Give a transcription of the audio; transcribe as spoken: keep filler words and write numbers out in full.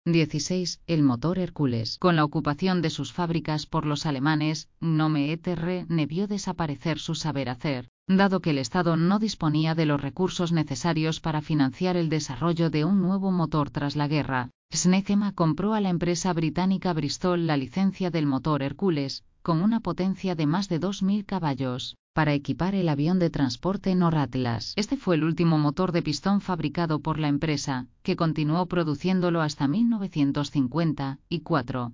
dieciséis. El motor Hércules. Con la ocupación de sus fábricas por los alemanes, Gnome E T R ne vio desaparecer su saber hacer, dado que el Estado no disponía de los recursos necesarios para financiar el desarrollo de un nuevo motor tras la guerra. Snecema compró a la empresa británica Bristol la licencia del motor Hércules, con una potencia de más de dos mil caballos, para equipar el avión de transporte Nord-Atlas. Este fue el último motor de pistón fabricado por la empresa, que continuó produciéndolo hasta mil novecientos cincuenta y cuatro.